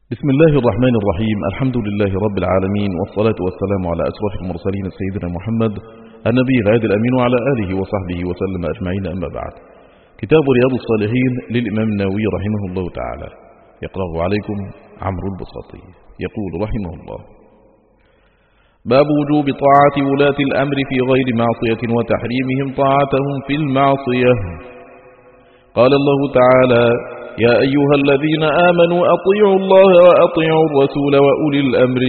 بسم الله الرحمن الرحيم. الحمد لله رب العالمين، والصلاة والسلام على أشرف المرسلين سيدنا محمد النبي الهادي الأمين وعلى آله وصحبه وسلم أجمعين، أما بعد. كتاب رياض الصالحين للإمام النووي رحمه الله تعالى، يقرأه عليكم عمرو البساطي. يقول رحمه الله: باب وجوب طاعة ولاة الأمر في غير معصية وتحريمهم طاعتهم في المعصية. قال الله تعالى: يا أيها الذين آمنوا أطيعوا الله وأطيعوا الرسول وأولي الأمر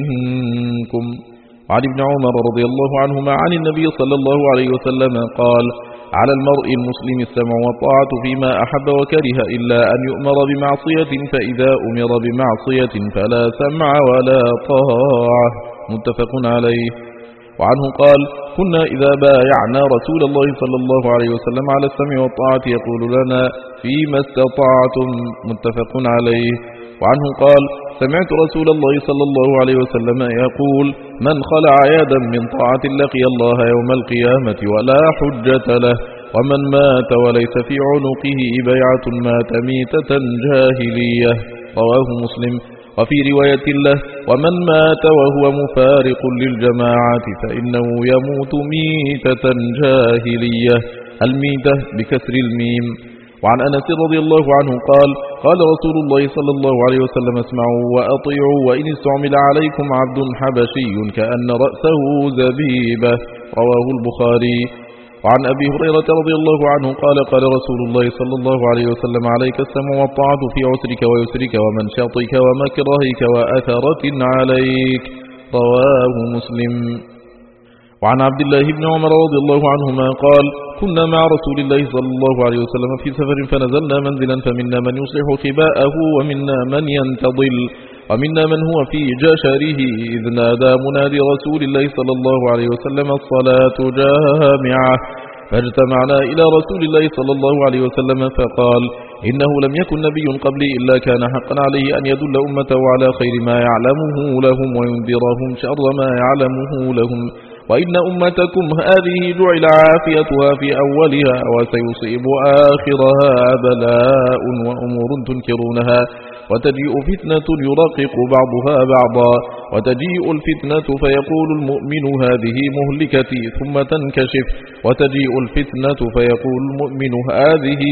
منكم. عن ابن عمر رضي الله عنهما عن النبي صلى الله عليه وسلم قال: على المرء المسلم السمع والطاعة فيما أحب وكره إلا أن يؤمر بمعصية، فإذا أمر بمعصية فلا سمع ولا طاعة. متفق عليه. وعنه قال: كنا إذا بايعنا رسول الله صلى الله عليه وسلم على السمع والطاعة يقول لنا: فيما استطعتم. متفق عليه. وعنه قال: سمعت رسول الله صلى الله عليه وسلم يقول: من خلع يدا من طاعة لقي الله يوم القيامة ولا حجة له، ومن مات وليس في عنقه بيعة مات ميتة جاهلية. رواه مسلم. وفي رواية له: ومن مات وهو مفارق للجماعة فإنه يموت ميتة جاهلية. الميتة بكسر الميم. وعن أنس رضي الله عنه قال: قال رسول الله صلى الله عليه وسلم: اسمعوا وأطيعوا، وإن استعمل عليكم عبد حبشي كأن رأسه زبيبة. رواه البخاري. وعن أبي هريرة رضي الله عنه قال: قال رسول الله صلى الله عليه وسلم: عليك السمع والطاعة في عسرك ويسرك ومنشطك ومكرهك وأثرة عليك. رواه مسلم. وعن عبد الله بن عمر رضي الله عنهما قال: كنا مع رسول الله صلى الله عليه وسلم في سفر فنزلنا منزلا، فمنا من يصلح خباءه ومنا من ينتضل ومنا من هو في جشره، إذ نادى منادي رسول الله صلى الله عليه وسلم: الصلاة جامعة. فاجتمعنا إلى رسول الله صلى الله عليه وسلم فقال: إنه لم يكن نبي قبلي إلا كان حقا عليه أن يدل أمته على خير ما يعلمه لهم وينذرهم شر ما يعلمه لهم، وإن أمتكم هذه جعل عافيتها في أولها وسيصيب آخرها بلاء وأمور تنكرونها، وتجيء فتنة يرقق بعضها بعضا، وتجيء الفتنة فيقول المؤمن هذه مهلكتي ثم تنكشف، وتجيء الفتنة فيقول المؤمن هذه،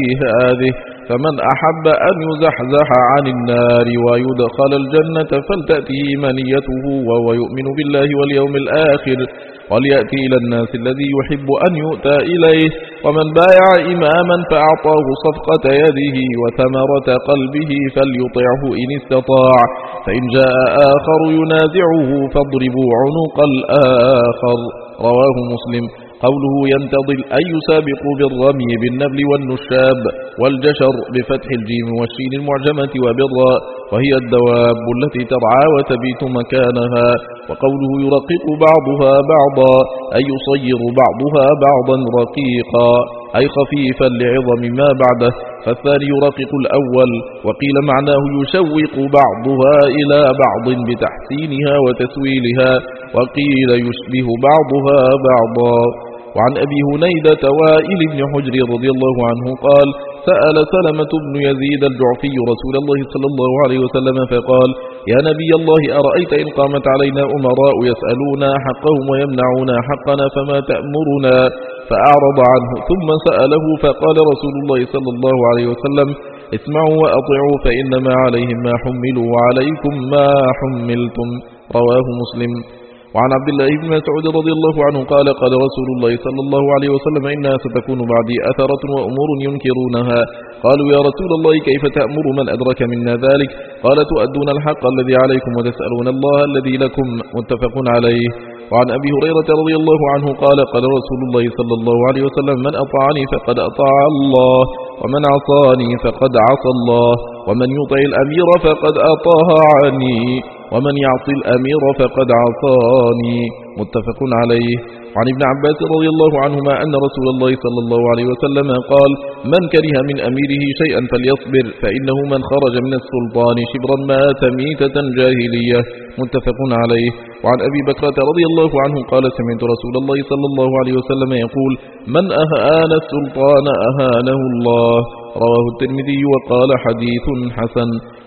فمن أحب أن يزحزح عن النار ويدخل الجنة فلتأته منيته وهو يؤمن بالله واليوم الآخر، وليأتي إلى الناس الذي يحب أن يؤتى إليه. ومن بايع إماما فأعطاه صفقة يده وثمرة قلبه فليطعه إن استطاع، فإن جاء آخر ينازعه فاضربوا عنق الآخر. رواه مسلم. قوله ينتظل أي يسابق بالرمي بالنبل والنشاب، والجشر بفتح الجيم والشين المعجمة وبالراء، وهي الدواب التي ترعى وتبيت مكانها. وقوله يرقق بعضها بعضا أي يصير بعضها بعضا رقيقا، أي خفيفا لعظم ما بعده، فالثاني يرقق الأول. وقيل معناه يشوق بعضها إلى بعض بتحسينها وتسويلها، وقيل يشبه بعضها بعضا. وعن أبي هنيدة وائل بن حجر رضي الله عنه قال: سأل سلمة بن يزيد الجعفي رسول الله صلى الله عليه وسلم فقال: يا نبي الله، أرأيت إن قامت علينا أمراء يسألون حقهم ويمنعون حقنا فما تأمرنا؟ فأعرض عنه ثم سأله فقال رسول الله صلى الله عليه وسلم: اسمعوا وأطيعوا، فإنما عليهم ما حملوا وعليكم ما حملتم. رواه مسلم. وعن عبد الله بن مسعود رضي الله عنه قال: قال رسول الله صلى الله عليه وسلم: إنها ستكون بعدي أثرة وأمور ينكرونها. قالوا: يا رسول الله، كيف تأمر من أدرك منا ذلك؟ قال: تؤدون الحق الذي عليكم وتسألون الله الذي لكم. متفق عليه. وعن أبي هريرة رضي الله عنه قال: قال رسول الله صلى الله عليه وسلم: من أطاعني فقد أطاع الله، ومن عصاني فقد عصى الله، ومن يطع الأمير فقد أطاعني، ومن يعصي الأمير فقد عصاني. متفق عليه. وعن ابن عباس رضي الله عنهما أن رسول الله صلى الله عليه وسلم قال: من كره من أميره شيئا فليصبر، فإنه من خرج من السلطان شبرا مات ميتة جاهلية. متفق عليه. وعن أبي بكرة رضي الله عنه قال: سمعت رسول الله صلى الله عليه وسلم يقول: من أهان السلطان أهانه الله. رواه الترمذي وقال: حديث حسن.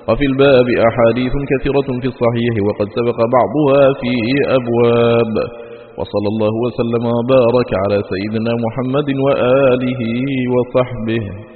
وفي الباب أحاديث كثيرة في الصحيح وقد سبق بعضها في أبواب. وصلى الله وسلم وبارك على سيدنا محمد وآله وصحبه.